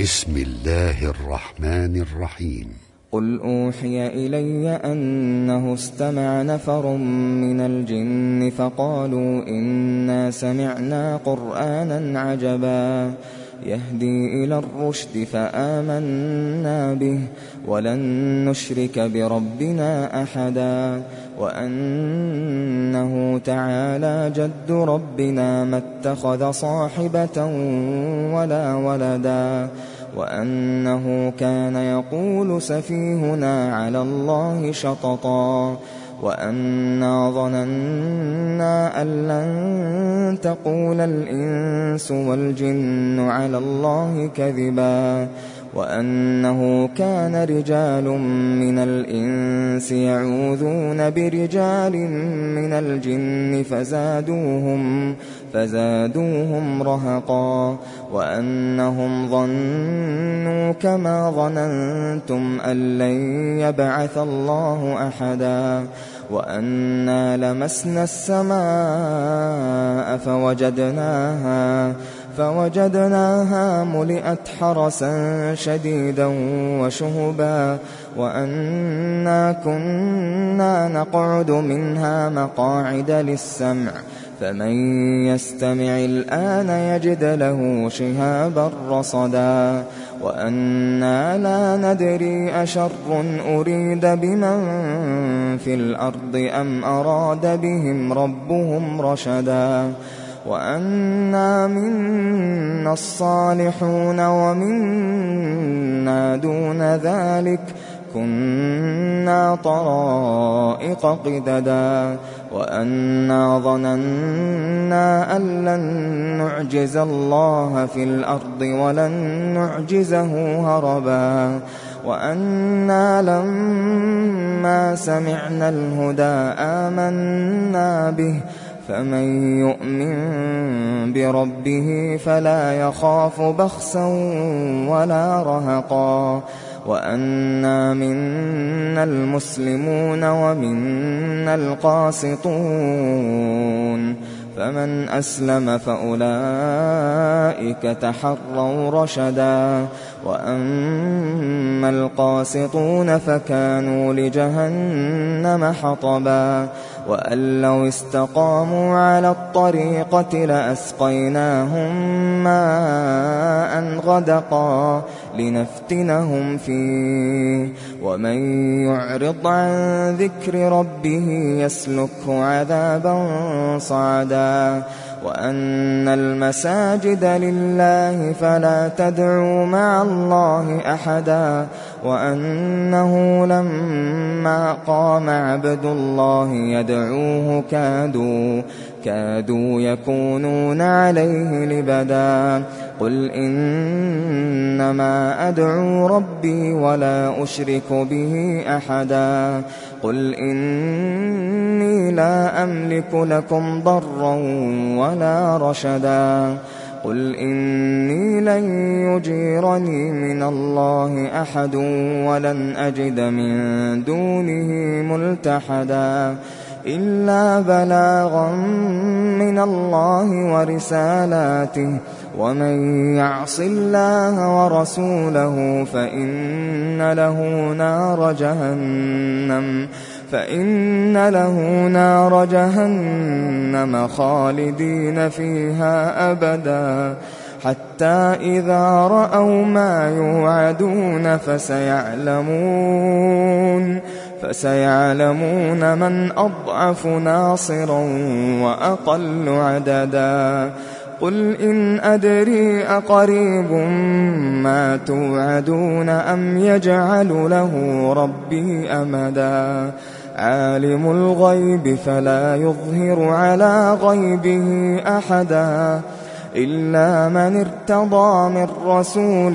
بسم الله الرحمن الرحيم. قل أوحي إلي أنه استمع نفر من الجن فقالوا إنا سمعنا قرآنا عجبا يهدي إلى الرشد فآمنا به ولن نشرك بربنا أحدا وأنه تعالى جد ربنا ما اتخذ صاحبة ولا ولدا وأنه كان يقول سفيهنا على الله شططا وأنا ظننا أن لن تقول الإنس والجن على الله كذبا وأنه كان رجال من الإنس يعوذون برجال من الجن فزادوهم رهقا وأنهم ظنوا كما ظننتم أن لن يبعث الله أحدا وأنا لمسنا السماء فوجدناها ملئت حرسا شديدا وشهبا وأنا كنا نقعد منها مقاعد للسمع فمن يستمع الآن يجد له شهابا رصدا وأنا لا ندري أشر أريد بمن في الأرض أم أراد بهم ربهم رشدا وأنا منا الصالحون ومنا دون ذلك كنا طرائق قددا وأنا ظننا أن لن نعجز الله في الأرض ولن نعجزه هربا وأنا لما سمعنا الهدى آمنا به فمن يؤمن بربه فلا يخاف بخسا ولا رهقا وأنا منا المسلمون ومنا القاسطون فمن أسلم فأولئك تحروا رشدا وأما القاسطون فكانوا لجهنم حطبا وأن لو استقاموا على الطريقة لأسقيناهم ماء غدقا لنفتنهم فيه ومن يعرض عن ذكر ربه يسلكه عذابا صعدا وأن المساجد لله فلا تدعوا مع الله أحدا وأنه لما قام عبد الله يدعوه كادوا يكونون عليه لبدا قل إنما أدعو ربي ولا أشرك به أحدا قل إني لا أملك لكم ضرا ولا رشدا قل إني لن يجيرني من الله أحد ولن أجد من دونه ملتحدا إلا بلاغا من الله ورسالاته ومن يعص الله ورسوله فإن له نار جهنم خالدين فيها أبدا حتى إذا رأوا ما يوعدون فسيعلمون من أضعف ناصرا وأقل عددا قل إن أدري أقريب ما توعدون أم يجعل له ربي أمدا عالم الغيب فلا يظهر على غيبه أحدا إلا من ارتضى من رسول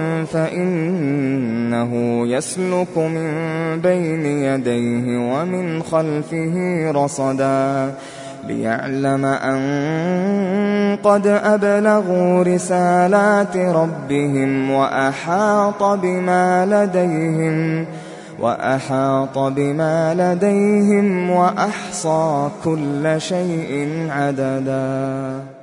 فإنه يسلك من بين يديه ومن خلفه رصدا ليعلم أن قد أبلغوا رسالات ربهم وأحاط بما لديهم وأحصى كل شيء عددا.